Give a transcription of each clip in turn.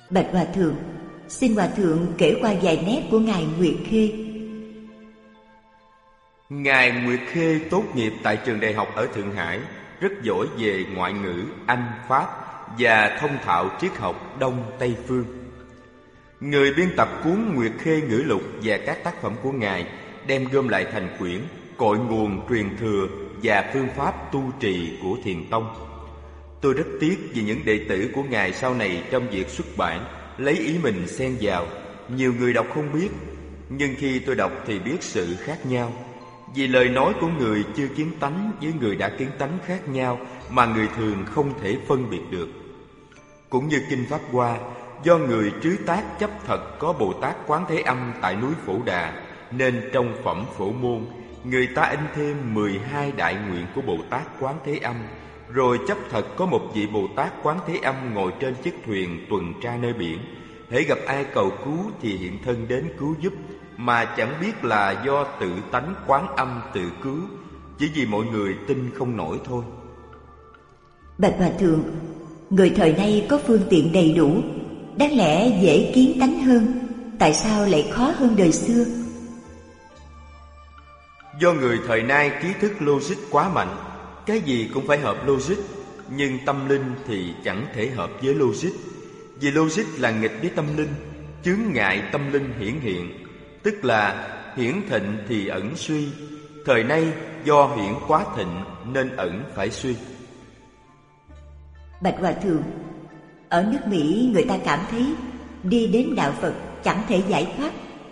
Bạch Hòa Thượng, xin Hòa Thượng kể qua vài nét của Ngài Nguyệt Khê. Ngài Nguyệt Khê tốt nghiệp tại trường đại học ở Thượng Hải, rất giỏi về ngoại ngữ Anh, Pháp và thông thạo triết học Đông Tây phương. Người biên tập cuốn Nguyệt Khê Ngữ Lục và các tác phẩm của Ngài đem gom lại thành quyển Cội nguồn truyền thừa và phương pháp tu trì của Thiền Tông. Tôi rất tiếc vì những đệ tử của Ngài sau này trong việc xuất bản lấy ý mình xen vào. Nhiều người đọc không biết, nhưng khi tôi đọc thì biết sự khác nhau. Vì lời nói của người chưa kiến tánh với người đã kiến tánh khác nhau mà người thường không thể phân biệt được. Cũng như Kinh Pháp Hoa, do người trứ tác chấp thật có Bồ Tát Quán Thế Âm tại núi Phổ Đà, nên trong phẩm Phổ Môn, người ta in thêm 12 đại nguyện của Bồ Tát Quán Thế Âm. Rồi chấp thật có một vị Bồ Tát Quán Thế Âm ngồi trên chiếc thuyền tuần tra nơi biển. Hễ gặp ai cầu cứu thì hiện thân đến cứu giúp, mà chẳng biết là do tự tánh Quán Âm tự cứu, chỉ vì mọi người tin không nổi thôi. Bạch Hòa Thượng, người thời nay có phương tiện đầy đủ, đáng lẽ dễ kiến tánh hơn, tại sao lại khó hơn đời xưa? Do người thời nay trí thức logic quá mạnh, cái gì cũng phải hợp logic, nhưng tâm linh thì chẳng thể hợp với logic. Vì logic là nghịch với tâm linh, chướng ngại tâm linh hiển hiện, tức là hiển thịnh thì ẩn suy. Thời nay do hiển quá thịnh nên ẩn phải suy. Bạch Hòa Thượng, ở nước Mỹ người ta cảm thấy đi đến đạo Phật chẳng thể giải thoát.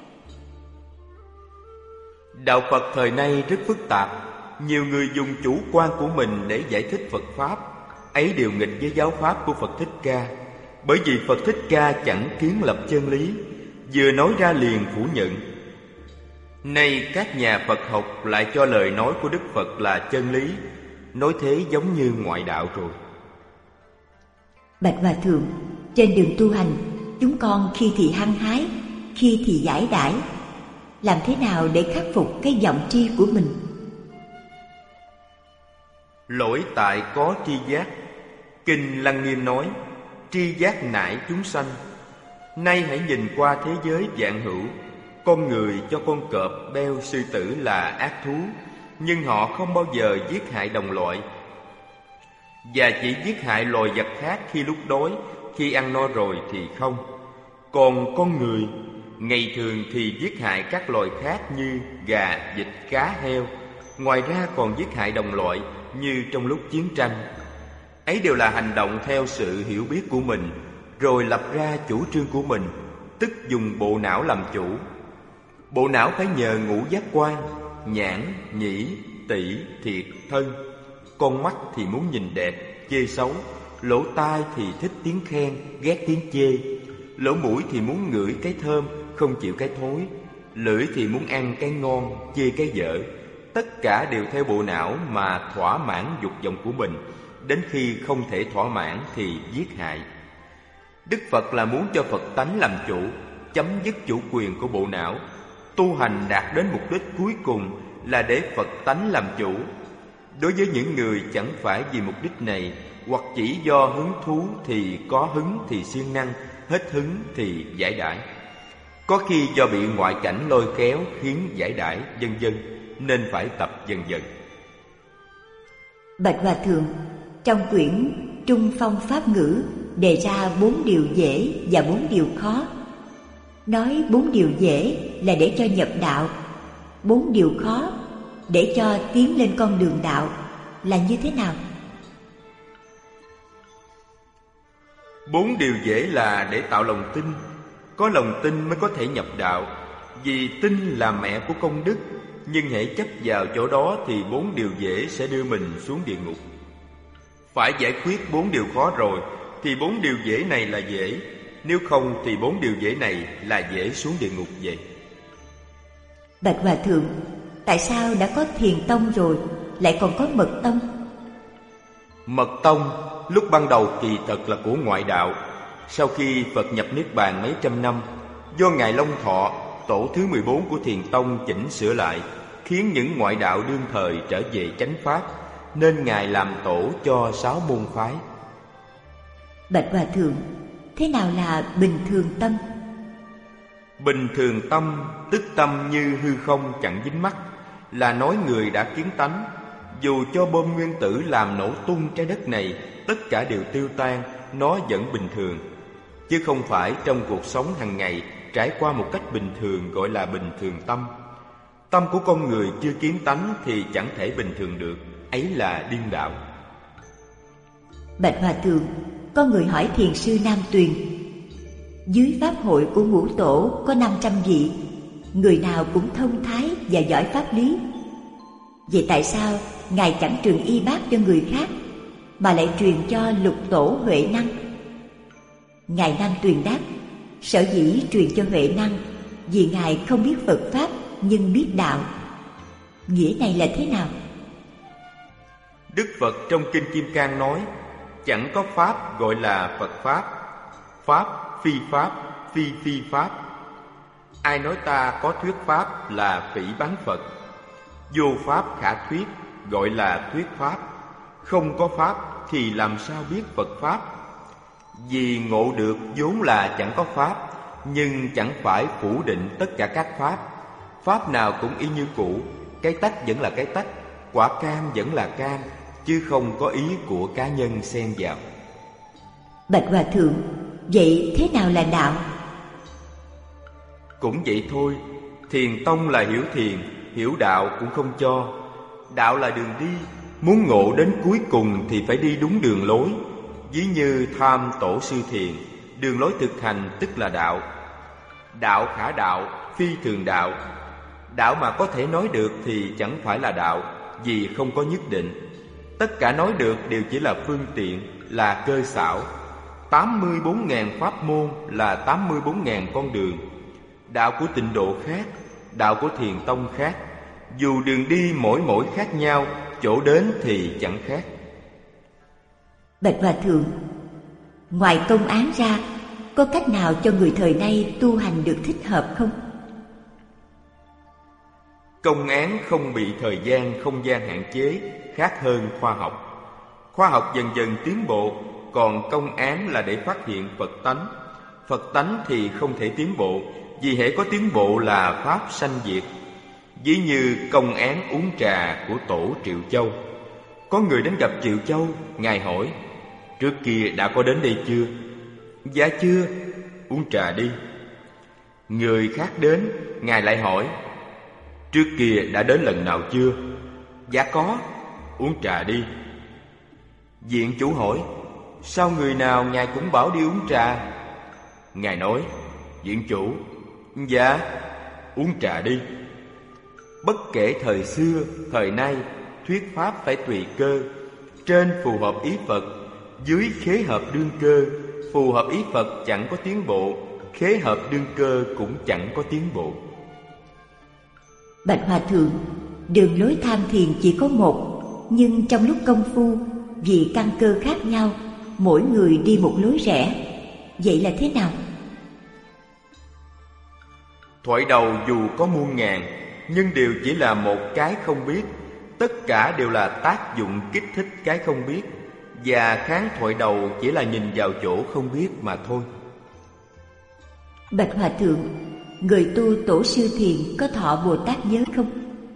Đạo Phật thời nay rất phức tạp. Nhiều người dùng chủ quan của mình để giải thích Phật Pháp, ấy đều nghịch với giáo Pháp của Phật Thích Ca. Bởi vì Phật Thích Ca chẳng kiến lập chân lý, vừa nói ra liền phủ nhận. Nay các nhà Phật học lại cho lời nói của Đức Phật là chân lý, nói thế giống như ngoại đạo rồi. Bạch Hòa Thượng, trên đường tu hành, chúng con khi thì hăng hái, khi thì giải đãi. Làm thế nào để khắc phục cái vọng tri của mình? Lỗi tại có tri giác. Kinh Lăng Nghiêm nói, tri giác nải chúng sanh. Nay hãy nhìn qua thế giới vạn hữu. Con người cho con cọp, beo, sư tử là ác thú, nhưng họ không bao giờ giết hại đồng loại, và chỉ giết hại loài vật khác khi lúc đói, khi ăn no rồi thì không. Còn con người, ngày thường thì giết hại các loài khác như gà, vịt, cá, heo. Ngoài ra còn giết hại đồng loại như trong lúc chiến tranh. Ấy đều là hành động theo sự hiểu biết của mình, rồi lập ra chủ trương của mình, tức dùng bộ não làm chủ. Bộ não phải nhờ ngũ giác quan, nhãn, nhĩ, tỷ, thiệt, thân. Con mắt thì muốn nhìn đẹp, chê xấu. Lỗ tai thì thích tiếng khen, ghét tiếng chê. Lỗ mũi thì muốn ngửi cái thơm, không chịu cái thối. Lưỡi thì muốn ăn cái ngon, chê cái dở. Tất cả đều theo bộ não mà thỏa mãn dục vọng của mình. Đến khi không thể thỏa mãn thì giết hại. Đức Phật là muốn cho Phật tánh làm chủ, chấm dứt chủ quyền của bộ não. Tu hành đạt đến mục đích cuối cùng là để Phật tánh làm chủ. Đối với những người chẳng phải vì mục đích này, hoặc chỉ do hứng thú thì có hứng thì siêng năng, hết hứng thì giải đãi. Có khi do bị ngoại cảnh lôi kéo khiến giải đãi, vân vân, nên phải tập dần dần. Bạch Hòa Thượng, trong quyển Trung Phong Pháp Ngữ đề ra 4 điều dễ và 4 điều khó. Nói 4 điều dễ là để cho nhập đạo, 4 điều khó để cho tiến lên con đường đạo là như thế nào? 4 điều dễ là để tạo lòng tin. Có lòng tin mới có thể nhập đạo, vì tin là mẹ của công đức. Nhưng hễ chấp vào chỗ đó thì 4 điều dễ sẽ đưa mình xuống địa ngục. Phải giải quyết 4 điều khó rồi thì 4 điều dễ này là dễ. Nếu không thì 4 điều dễ này là dễ xuống địa ngục vậy. Bạch Hòa Thượng, tại sao đã có Thiền Tông rồi lại còn có Mật Tông? Mật Tông lúc ban đầu kỳ thật là của ngoại đạo. Sau khi Phật nhập Niết Bàn mấy trăm năm, do Ngài Long Thọ, tổ thứ 14 của Thiền Tông chỉnh sửa lại, khiến những ngoại đạo đương thời trở về chánh pháp, nên Ngài làm tổ cho 6 môn phái. Bạch Hòa Thượng, thế nào là bình thường tâm? Bình thường tâm, tức tâm như hư không chẳng dính mắc, là nói người đã kiến tánh. Dù cho bom nguyên tử làm nổ tung trái đất này, tất cả đều tiêu tan, nó vẫn bình thường. Chứ không phải trong cuộc sống hàng ngày trải qua một cách bình thường gọi là bình thường tâm. Tâm của con người chưa kiến tánh thì chẳng thể bình thường được, ấy là điên đạo. Bạch Hòa Thượng, có người hỏi thiền sư Nam Tuyền: dưới pháp hội của Ngũ Tổ có 500 vị, người nào cũng thông thái và giỏi pháp lý. Vậy tại sao Ngài chẳng truyền y bác cho người khác, mà lại truyền cho Lục Tổ Huệ Năng? Ngài Nam Tuyền đáp: sở dĩ truyền cho Huệ Năng vì Ngài không biết Phật Pháp nhưng biết đạo. Nghĩa này là thế nào? Đức Phật trong Kinh Kim Cang nói: chẳng có Pháp gọi là Phật Pháp, Pháp phi Pháp, phi phi Pháp. Ai nói ta có thuyết Pháp là phỉ báng Phật. Vô Pháp khả thuyết gọi là thuyết Pháp. Không có Pháp thì làm sao biết Phật Pháp? Vì ngộ được vốn là chẳng có Pháp, nhưng chẳng phải phủ định tất cả các Pháp. Pháp nào cũng y như cũ, cái tách vẫn là cái tách, quả cam vẫn là cam, chứ không có ý của cá nhân xen vào. Bạch Hòa Thượng, vậy thế nào là đạo? Cũng vậy thôi, thiền tông là hiểu thiền, hiểu đạo cũng không cho. Đạo là đường đi, muốn ngộ đến cuối cùng thì phải đi đúng đường lối. Ví như Tham Tổ Sư Thiền, đường lối thực hành tức là đạo. Đạo khả đạo, phi thường đạo. Đạo mà có thể nói được thì chẳng phải là đạo, vì không có nhất định. Tất cả nói được đều chỉ là phương tiện, là cơ xảo. 84.000 pháp môn là 84.000 con đường. Đạo của Tịnh Độ khác, đạo của Thiền Tông khác. Dù đường đi mỗi khác nhau, chỗ đến thì chẳng khác. Bạch Hòa Thượng, ngoài công án ra, có cách nào cho người thời nay tu hành được thích hợp không? Công án không bị thời gian, không gian hạn chế, khác hơn khoa học. Khoa học dần dần tiến bộ, còn công án là để phát hiện Phật tánh. Phật tánh thì không thể tiến bộ, vì hễ có tiến bộ là Pháp sanh diệt. Ví như công án uống trà của Tổ Triệu Châu. Có người đến gặp Triệu Châu, Ngài hỏi: trước kia đã có đến đây chưa? Dạ chưa. Uống trà đi. Người khác đến, Ngài lại hỏi: trước kia đã đến lần nào chưa? Dạ có. Uống trà đi. Viện chủ hỏi: sao người nào Ngài cũng bảo đi uống trà? Ngài nói: viện chủ, dạ, uống trà đi. Bất kể thời xưa, thời nay, thuyết pháp phải tùy cơ. Trên phù hợp ý Phật, dưới khế hợp đương cơ. Phù hợp ý Phật chẳng có tiến bộ, khế hợp đương cơ cũng chẳng có tiến bộ. Bạch Hòa Thượng, đường lối tham thiền chỉ có một, nhưng trong lúc công phu, vì căn cơ khác nhau, mỗi người đi một lối rẽ. Vậy là thế nào? Thoại đầu dù có muôn ngàn, nhưng đều chỉ là một cái không biết. Tất cả đều là tác dụng kích thích cái không biết, và kháng thoại đầu chỉ là nhìn vào chỗ không biết mà thôi. Bạch Hòa Thượng, người tu Tổ Sư Thiền có thọ Bồ Tát giới không?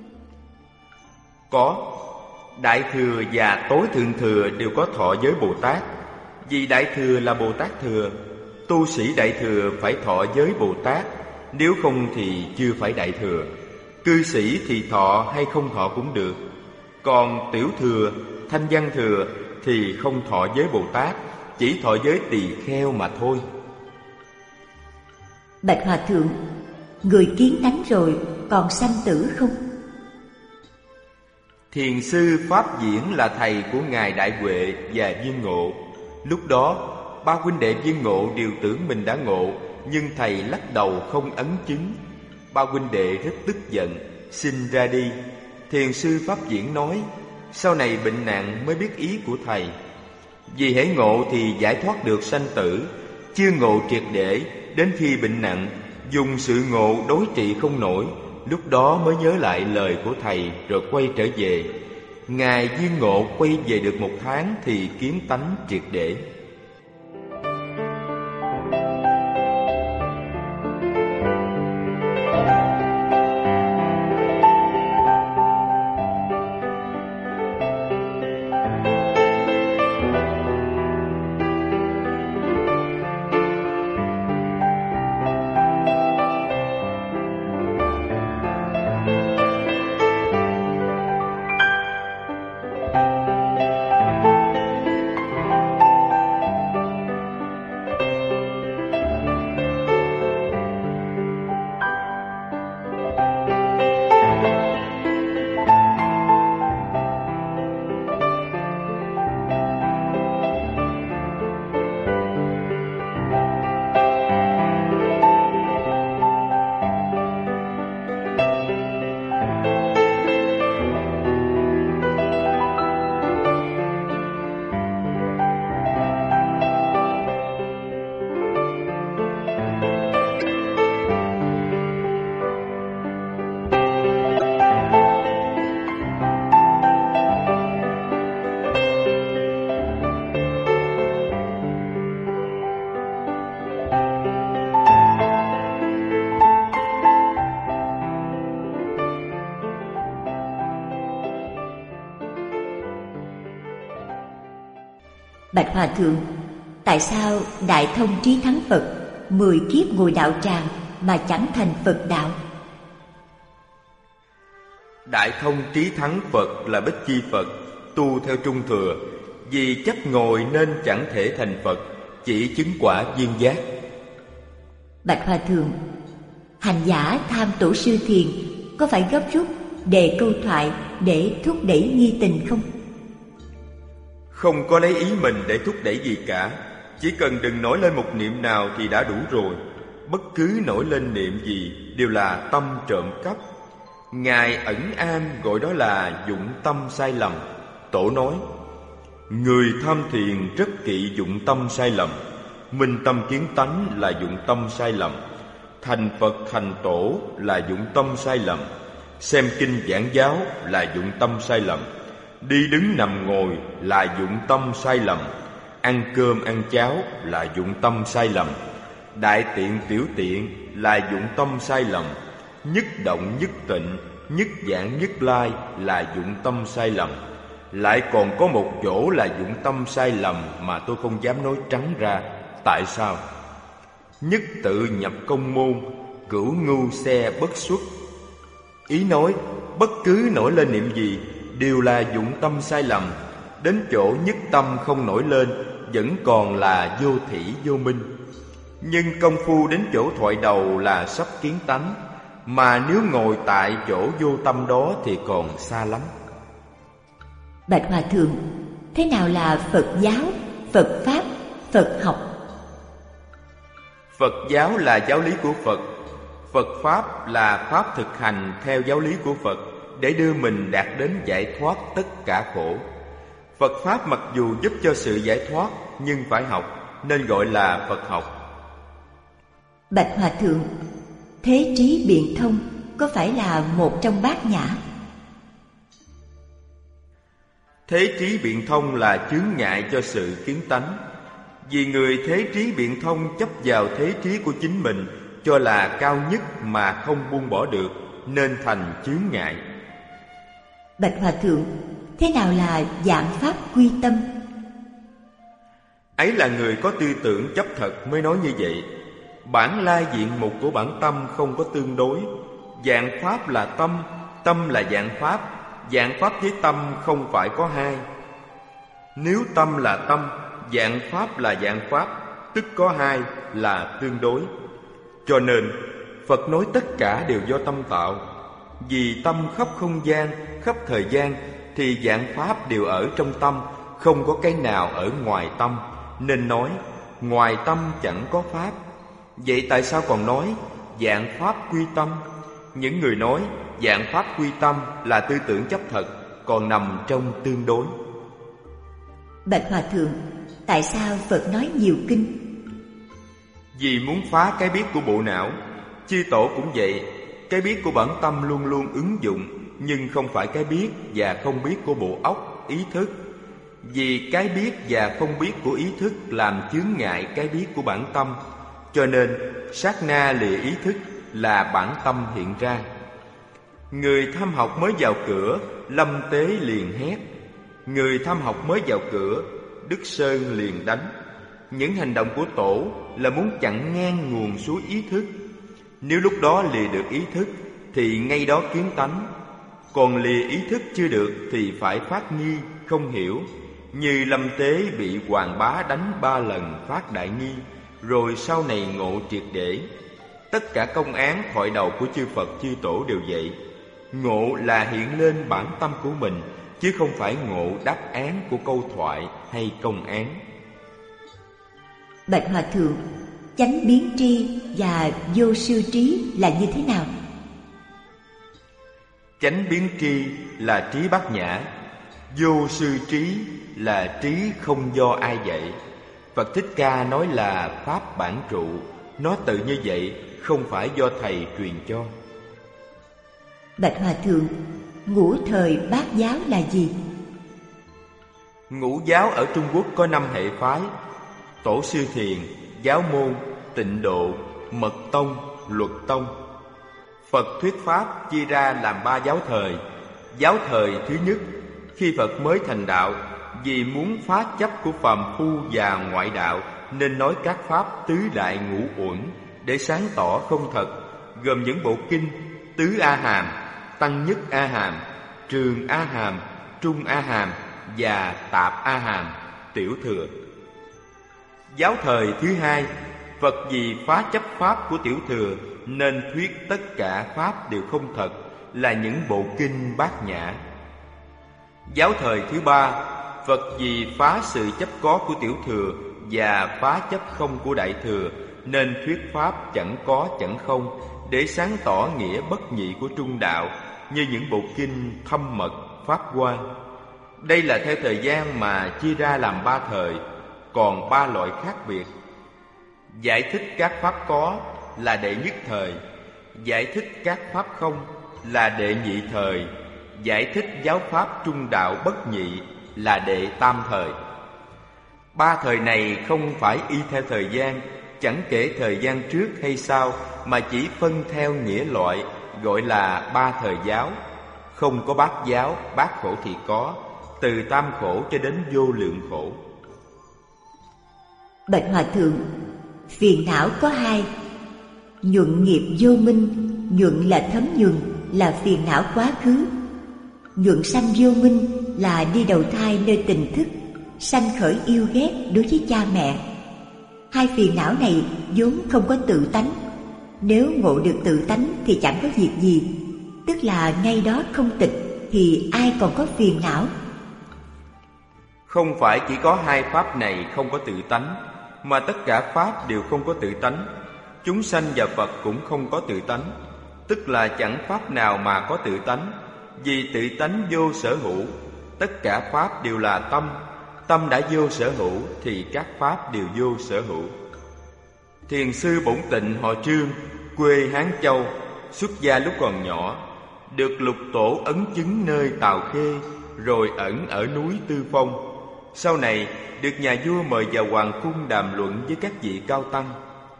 Có. Đại Thừa và Tối Thượng Thừa đều có thọ giới Bồ Tát. Vì Đại Thừa là Bồ Tát Thừa, tu sĩ Đại Thừa phải thọ giới Bồ Tát, nếu không thì chưa phải Đại Thừa. Cư sĩ thì thọ hay không thọ cũng được. Còn Tiểu Thừa, Thanh Văn Thừa thì không thọ giới Bồ Tát, chỉ thọ giới tỳ kheo mà thôi. Bạch Hòa Thượng, người kiến tánh rồi còn sanh tử không? Thiền sư Pháp Diễn là thầy của Ngài Đại Huệ và Viên Ngộ. Lúc đó, ba huynh đệ Viên Ngộ đều tưởng mình đã ngộ, nhưng thầy lắc đầu không ấn chứng. Ba huynh đệ rất tức giận, xin ra đi. Thiền sư Pháp Diễn nói: sau này bệnh nặng mới biết ý của thầy. Vì hễ ngộ thì giải thoát được sanh tử, chưa ngộ triệt để, đến khi bệnh nặng, dùng sự ngộ đối trị không nổi, lúc đó mới nhớ lại lời của thầy rồi quay trở về. Ngài Viên Ngộ quay về được 1 tháng thì kiến tánh triệt để. Bạch Hòa Thượng, tại sao Đại Thông Trí Thắng Phật 10 kiếp ngồi đạo tràng mà chẳng thành Phật đạo? Đại Thông Trí Thắng Phật là Bích Chi Phật, tu theo Trung Thừa, vì chấp ngồi nên chẳng thể thành Phật, chỉ chứng quả viên giác. Bạch Hòa Thượng, hành giả tham Tổ sư Thiền có phải gấp rút đề câu thoại để thúc đẩy nghi tình không? Không có lấy ý mình để thúc đẩy gì cả, chỉ cần đừng nổi lên một niệm nào thì đã đủ rồi. Bất cứ nổi lên niệm gì đều là tâm trộm cắp. Ngài Ẩn Am gọi đó là dụng tâm sai lầm. Tổ nói, người tham thiền rất kỵ dụng tâm sai lầm. Minh tâm kiến tánh là dụng tâm sai lầm. Thành Phật thành Tổ là dụng tâm sai lầm. Xem kinh giảng giáo là dụng tâm sai lầm. Đi đứng nằm ngồi là dụng tâm sai lầm. Ăn cơm ăn cháo là dụng tâm sai lầm. Đại tiện tiểu tiện là dụng tâm sai lầm. Nhất động nhất tịnh, nhất giảng nhất lai là dụng tâm sai lầm. Lại còn có một chỗ là dụng tâm sai lầm mà tôi không dám nói trắng ra. Tại sao? Nhất tự nhập công môn, cửu ngưu xe bất xuất. Ý nói bất cứ nổi lên niệm gì đều là dụng tâm sai lầm. Đến chỗ nhất tâm không nổi lên vẫn còn là vô thỉ vô minh. Nhưng công phu đến chỗ thoại đầu là sắp kiến tánh, mà nếu ngồi tại chỗ vô tâm đó thì còn xa lắm. Bạch Hòa Thượng, thế nào là Phật giáo, Phật Pháp, Phật học? Phật giáo là giáo lý của Phật. Phật Pháp là Pháp thực hành theo giáo lý của Phật để đưa mình đạt đến giải thoát tất cả khổ. Phật Pháp mặc dù giúp cho sự giải thoát nhưng phải học, nên gọi là Phật học. Bạch Hòa Thượng, thế trí biện thông có phải là một trong bát nhã? Thế trí biện thông là chướng ngại cho sự kiến tánh. Vì người thế trí biện thông chấp vào thế trí của chính mình, cho là cao nhất mà không buông bỏ được, nên thành chướng ngại. Bạch Hòa Thượng, thế nào là dạng pháp quy tâm? Ấy là người có tư tưởng chấp thật mới nói như vậy. Bản lai diện mục của bản tâm không có tương đối. Dạng pháp là tâm, tâm là dạng pháp. Dạng pháp với tâm không phải có hai. Nếu tâm là tâm, dạng pháp là dạng pháp, tức có hai là tương đối. Cho nên Phật nói tất cả đều do tâm tạo. Vì tâm khắp không gian, khắp thời gian, thì dạng pháp đều ở trong tâm, không có cái nào ở ngoài tâm. Nên nói ngoài tâm chẳng có pháp. Vậy tại sao còn nói dạng pháp quy tâm? Những người nói dạng pháp quy tâm là tư tưởng chấp thật, còn nằm trong tương đối. Bạch Hòa Thượng, tại sao Phật nói nhiều kinh? Vì muốn phá cái biết của bộ não. Chư Tổ cũng vậy. Cái biết của bản tâm luôn luôn ứng dụng, nhưng không phải cái biết và không biết của bộ óc, ý thức. Vì cái biết và không biết của ý thức làm chướng ngại cái biết của bản tâm, cho nên sát na lìa ý thức là bản tâm hiện ra. Người tham học mới vào cửa, Lâm Tế liền hét. Người tham học mới vào cửa, Đức Sơn liền đánh. Những hành động của Tổ là muốn chặn ngang nguồn suối ý thức. Nếu lúc đó lìa được ý thức thì ngay đó kiến tánh. Còn lìa ý thức chưa được thì phải phát nghi, không hiểu. Như Lâm Tế bị Hoàng Bá đánh 3 lần phát đại nghi, rồi sau này ngộ triệt để. Tất cả công án thoại đầu của chư Phật chư Tổ đều vậy. Ngộ là hiện lên bản tâm của mình, chứ không phải ngộ đáp án của câu thoại hay công án. Bạch Hòa Thượng, chánh biến tri và vô sư trí là như thế nào? Chánh biến tri là trí bát nhã. Vô sư trí là trí không do ai dạy. Phật Thích Ca nói là pháp bản trụ. Nó tự như vậy, không phải do thầy truyền cho. Bạch Hòa Thượng, ngũ thời bát giáo là gì? Ngũ giáo ở Trung Quốc có 5 hệ phái: Tổ sư Thiền, Giáo môn, Tịnh độ, Mật tông, Luật tông. Phật thuyết pháp chia ra làm 3 giáo thời. Giáo thời thứ nhất, khi Phật mới thành đạo, vì muốn phá chấp của phàm phu và ngoại đạo nên nói các pháp tứ đại ngũ uẩn để sáng tỏ không thật, gồm những bộ kinh Tứ A Hàm, Tăng Nhất A Hàm, Trường A Hàm, Trung A Hàm và Tạp A Hàm, Tiểu Thừa. Giáo thời thứ hai, Phật vì phá chấp pháp của Tiểu Thừa nên thuyết tất cả pháp đều không thật, là những bộ kinh Bát Nhã. Giáo thời thứ ba, Phật vì phá sự chấp có của Tiểu Thừa và phá chấp không của Đại Thừa nên thuyết pháp chẳng có chẳng không, để sáng tỏ nghĩa bất nhị của Trung Đạo, như những bộ kinh Thâm Mật, Pháp Hoa. Đây là theo thời gian mà chia ra làm ba thời, còn ba loại khác biệt. Giải thích các pháp có là đệ nhất thời, giải thích các pháp không là đệ nhị thời, giải thích giáo pháp Trung Đạo bất nhị là đệ tam thời. Ba thời này không phải y theo thời gian, chẳng kể thời gian trước hay sau, mà chỉ phân theo nghĩa loại, gọi là ba thời giáo. Không có bát giáo, bát khổ thì có, từ tam khổ cho đến vô lượng khổ. Bạch Hòa Thượng, phiền não có hai: nhuận nghiệp vô minh. Nhuận là thấm nhuần, là phiền não quá khứ. Nhuận sanh vô minh là đi đầu thai nơi tình thức, sanh khởi yêu ghét đối với cha mẹ. Hai phiền não này vốn không có tự tánh. Nếu ngộ được tự tánh thì chẳng có việc gì, tức là ngay đó không tịch, thì ai còn có phiền não. Không phải chỉ có hai pháp này không có tự tánh, mà tất cả pháp đều không có tự tánh. Chúng sanh và Phật cũng không có tự tánh, tức là chẳng pháp nào mà có tự tánh. Vì tự tánh vô sở hữu, tất cả pháp đều là tâm. Tâm đã vô sở hữu thì các pháp đều vô sở hữu. Thiền sư Bổn Tịnh họ Trương, quê Hán Châu, xuất gia lúc còn nhỏ, được lục tổ ấn chứng nơi Tào Khê, rồi ẩn ở núi Tư Phong. Sau này được nhà vua mời vào hoàng cung đàm luận với các vị cao tăng.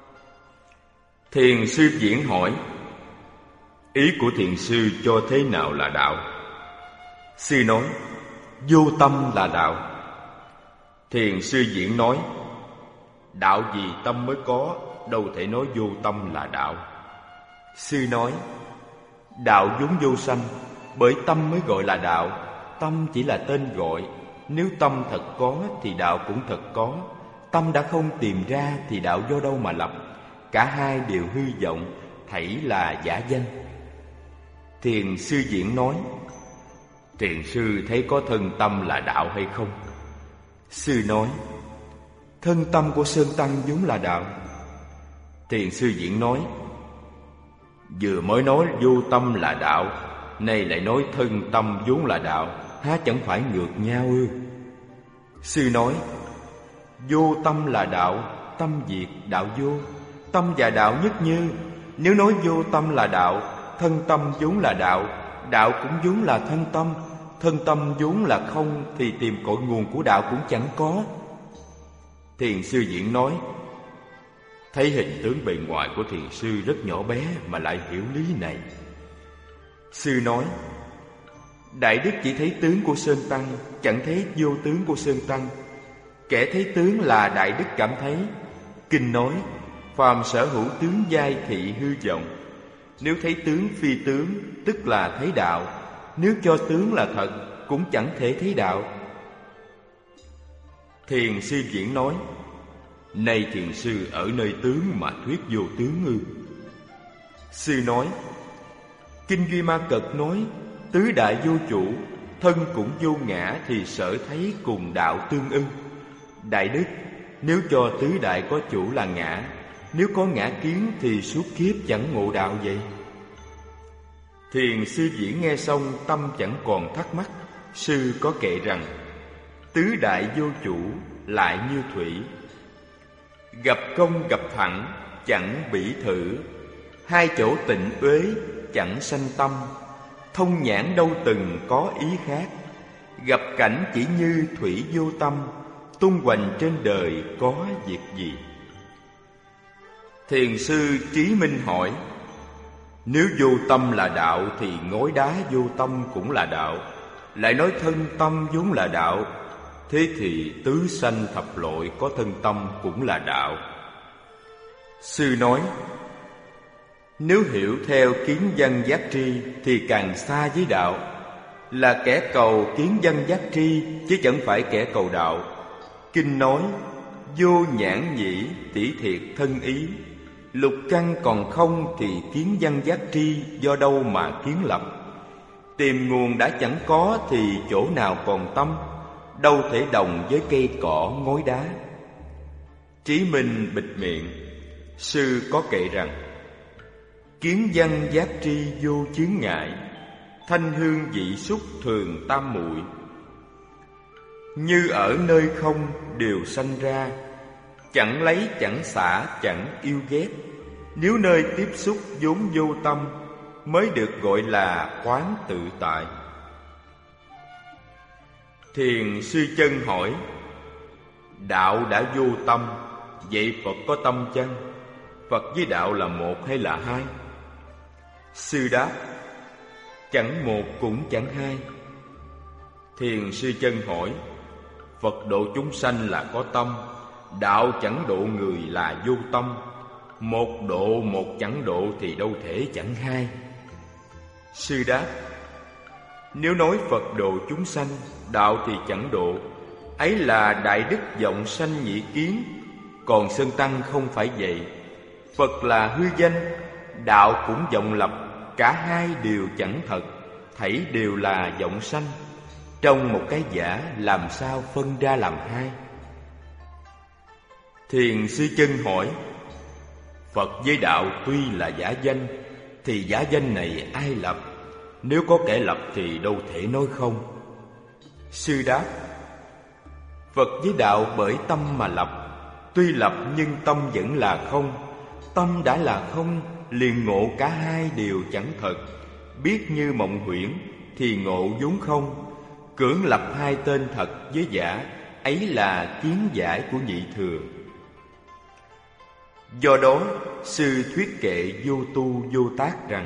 Thiền sư Diễn hỏi: ý của thiền sư cho thế nào là đạo? Sư nói: vô tâm là đạo. Thiền sư Diễn nói: đạo gì tâm mới có, đâu thể nói vô tâm là đạo. Sư nói: đạo vốn vô sanh, bởi tâm mới gọi là đạo. Tâm chỉ là tên gọi. Nếu tâm thật có thì đạo cũng thật có. Tâm đã không tìm ra thì đạo do đâu mà lập? Cả hai đều hư vọng, thảy là giả danh. Thiền sư Diễn nói: thiền sư thấy có thân tâm là đạo hay không? Sư nói: thân tâm của Sơn Tăng vốn là đạo. Thiền sư Diễn nói: vừa mới nói vô tâm là đạo, nay lại nói thân tâm vốn là đạo, há chẳng phải ngược nhau ư? Sư nói: vô tâm là đạo, tâm diệt đạo vô. Tâm và đạo nhất như. Nếu nói vô tâm là đạo, thân tâm vốn là đạo, đạo cũng vốn là thân tâm, thân tâm vốn là không, thì tìm cội nguồn của đạo cũng chẳng có. Thiền sư Diễn nói: thấy hình tướng bề ngoài của thiền sư rất nhỏ bé mà lại hiểu lý này. Sư nói: đại đức chỉ thấy tướng của Sơn Tăng, chẳng thấy vô tướng của Sơn Tăng. Kẻ thấy tướng là đại đức cảm thấy. Kinh nói: phàm sở hữu tướng giai thị hư vọng. Nếu thấy tướng phi tướng, tức là thấy đạo. Nếu cho tướng là thật, cũng chẳng thể thấy đạo. Thiền sư Diễn nói: nay thiền sư ở nơi tướng mà thuyết vô tướng ư? Sư nói: kinh Duy Ma Cật nói tứ đại vô chủ, thân cũng vô ngã, thì sở thấy cùng đạo tương ưng. Đại đức, nếu cho tứ đại có chủ là ngã, nếu có ngã kiến thì suốt kiếp chẳng ngộ đạo vậy. Thiền sư Diễn nghe xong tâm chẳng còn thắc mắc. Sư có kệ rằng: tứ đại vô chủ lại như thủy, gặp công gặp thẳng chẳng bỉ thử. Hai chỗ tịnh uế chẳng sanh tâm, thông nhãn đâu từng có ý khác. Gặp cảnh chỉ như thủy vô tâm, tung hoành trên đời có việc gì? Thiền sư Trí Minh hỏi: nếu vô tâm là đạo thì ngói đá vô tâm cũng là đạo. Lại nói thân tâm vốn là đạo, thế thì tứ sanh thập lội có thân tâm cũng là đạo. Sư nói, nếu hiểu theo kiến văn giác tri thì càng xa với đạo. Là kẻ cầu kiến văn giác tri chứ chẳng phải kẻ cầu đạo. Kinh nói, vô nhãn nhĩ tỷ thiệt thân ý. Lục căn còn không thì kiến văn giác tri do đâu mà kiến lập. Tìm nguồn đã chẳng có thì chỗ nào còn tâm, đâu thể đồng với cây cỏ ngói đá. Trí Minh bịt miệng. Sư có kệ rằng, kiến văn giác tri vô chướng ngại, thanh hương vị xúc thường tam muội. Như ở nơi không đều sanh ra, chẳng lấy chẳng xả chẳng yêu ghét. Nếu nơi tiếp xúc vốn vô tâm, mới được gọi là quán tự tại. Thiền sư chân hỏi, đạo đã vô tâm, vậy Phật có tâm chăng? Phật với đạo là một hay là hai? Sư đáp, chẳng một cũng chẳng hai. Thiền sư chân hỏi, Phật độ chúng sanh là có tâm, đạo chẳng độ người là vô tâm. Một độ một chẳng độ thì đâu thể chẳng hai. Sư đáp, nếu nói Phật độ chúng sanh, đạo thì chẳng độ, ấy là đại đức vọng sanh nhị kiến. Còn Sơn Tăng không phải vậy. Phật là hư danh, đạo cũng vọng lập, cả hai đều chẳng thật, thảy đều là vọng sanh. Trong một cái giả làm sao phân ra làm hai? Thiền sư chân hỏi, Phật với đạo tuy là giả danh, thì giả danh này ai lập? Nếu có kẻ lập thì đâu thể nói không. Sư đáp, Phật với đạo bởi tâm mà lập. Tuy lập nhưng tâm vẫn là không. Tâm đã là không, liền ngộ cả hai đều chẳng thật. Biết như mộng huyễn thì ngộ vốn không. Cưỡng lập hai tên thật với giả, ấy là kiến giải của nhị thừa. Do đó sư thuyết kệ vô tu vô tác rằng,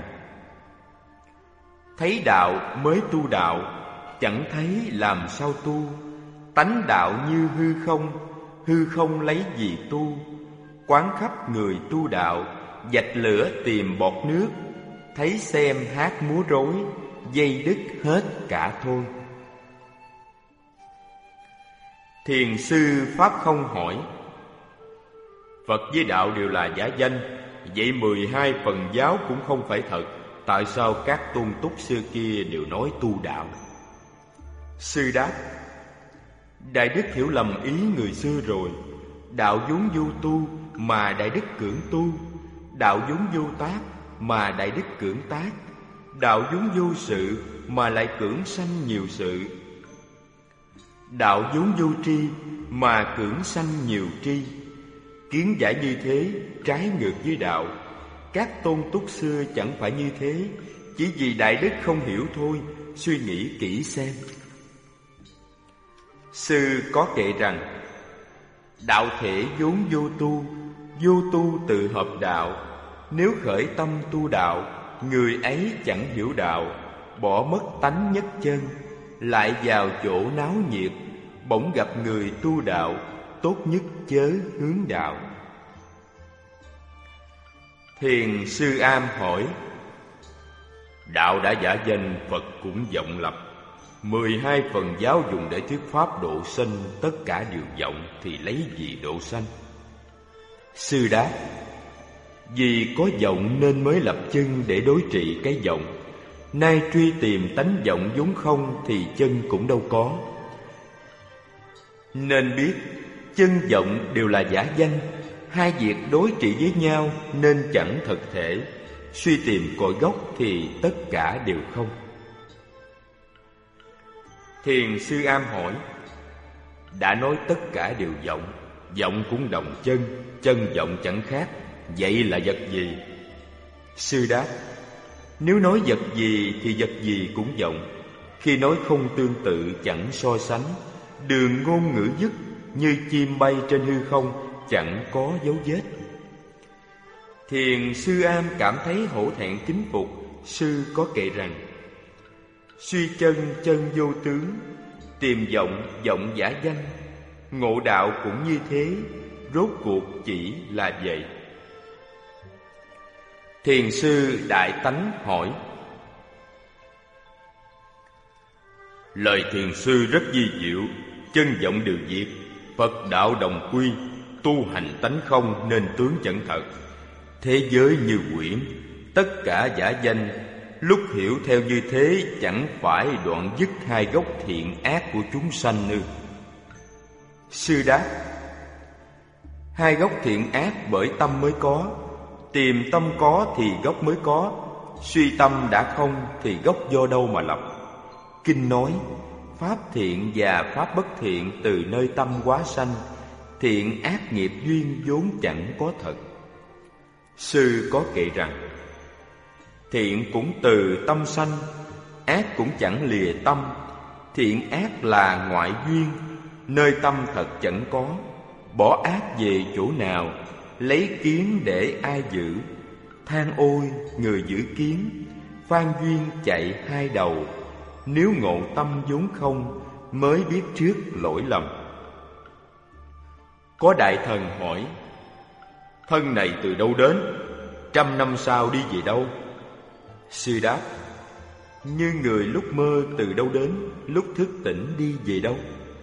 thấy đạo mới tu đạo, chẳng thấy làm sao tu. Tánh đạo như hư không lấy gì tu. Quán khắp người tu đạo, vạch lửa tìm bọt nước. Thấy xem hát múa rối, dây đứt hết cả thôi. Thiền sư Pháp Không hỏi, Phật với đạo đều là giả danh, vậy 12 phần giáo cũng không phải thật. Tại sao các tôn túc xưa kia đều nói tu đạo? Sư đáp, Đại đức hiểu lầm ý người xưa rồi. Đạo vốn vô tu mà Đại đức cưỡng tu. Đạo vốn vô tác mà Đại đức cưỡng tác. Đạo vốn vô sự mà lại cưỡng sanh nhiều sự. Đạo vốn vô tri mà cưỡng sanh nhiều tri. Kiến giải như thế trái ngược với đạo. Các tôn túc xưa chẳng phải như thế, chỉ vì Đại đức không hiểu thôi. Suy nghĩ kỹ xem. Sư có kệ rằng, đạo thể vốn vô tu, vô tu tự hợp đạo. Nếu khởi tâm tu đạo, người ấy chẳng hiểu đạo, bỏ mất tánh nhất chân. Lại vào chỗ náo nhiệt, bỗng gặp người tu đạo, tốt nhất chớ hướng đạo. Thiền sư Am hỏi, đạo đã giả danh, Phật cũng vọng lập. 12 phần giáo dùng để thuyết pháp độ sanh, tất cả đều vọng, thì lấy gì độ sanh? Sư đáp, vì có vọng nên mới lập chân để đối trị cái vọng. Nay truy tìm tánh vọng vốn không thì chân cũng đâu có. Nên biết chân vọng đều là giả danh, hai việc đối trị với nhau nên chẳng thật thể. Suy tìm cội gốc thì tất cả đều không. Thiền sư Am hỏi, đã nói tất cả đều vọng, vọng cũng đồng chân, chân vọng chẳng khác, vậy là vật gì? Sư đáp, nếu nói vật gì thì vật gì cũng vọng. Khi nói không tương tự chẳng so sánh, đường ngôn ngữ dứt, như chim bay trên hư không, chẳng có dấu vết. Thiền sư Am cảm thấy hổ thẹn kính phục. Sư có kệ rằng, suy chân chân vô tướng, tìm vọng giả danh. Ngộ đạo cũng như thế, rốt cuộc chỉ là vậy. Thiền sư Đại Tánh hỏi: lời thiền sư rất vi diệu, chân vọng đều diệt, Phật đạo đồng quy, tu hành tánh không nên tướng chân thật. Thế giới như quyển, tất cả giả danh, lúc hiểu theo như thế chẳng phải đoạn dứt hai gốc thiện ác của chúng sanh ư? Sư đáp: hai gốc thiện ác bởi tâm mới có, tìm tâm có thì gốc mới có, suy tâm đã không thì gốc do đâu mà lập. Kinh nói pháp thiện và pháp bất thiện từ nơi tâm hóa sanh, thiện ác nghiệp duyên vốn chẳng có thật. Sư có kệ rằng thiện cũng từ tâm sanh, ác cũng chẳng lìa tâm. Thiện ác là ngoại duyên, nơi tâm thật chẳng có. Bỏ ác về chỗ nào, lấy kiến để ai giữ? Than ôi người giữ kiến, phan duyên chạy hai đầu. Nếu ngộ tâm vốn không, mới biết trước lỗi lầm. Có đại thần hỏi: thân này từ đâu đến? 100 năm sau đi về đâu? Sư đáp: như người lúc mơ từ đâu đến, lúc thức tỉnh đi về đâu?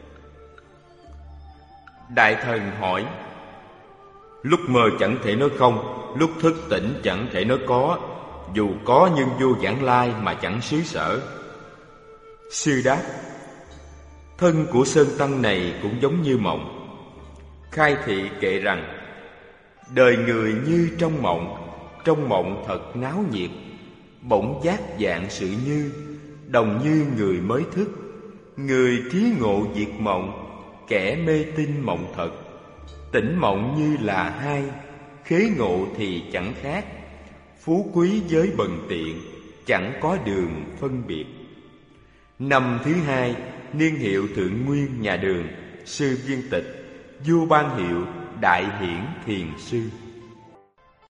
Đại thần hỏi: lúc mơ chẳng thể nói không, lúc thức tỉnh chẳng thể nói có, dù có nhưng vô vãng lai mà chẳng xứ sở. Sư đáp: thân của Sơn Tăng này cũng giống như mộng. Khai thị kệ rằng đời người như trong mộng thật náo nhiệt, bỗng giác dạng sự như, đồng như người mới thức. Người thí ngộ diệt mộng, kẻ mê tin mộng thật. Tỉnh mộng như là hai, khế ngộ thì chẳng khác. Phú quý với bần tiện, chẳng có đường phân biệt. Năm thứ hai, niên hiệu Thượng Nguyên nhà Đường, sư Viên Tịch, vua ban hiệu Đại Hiển Thiền Sư.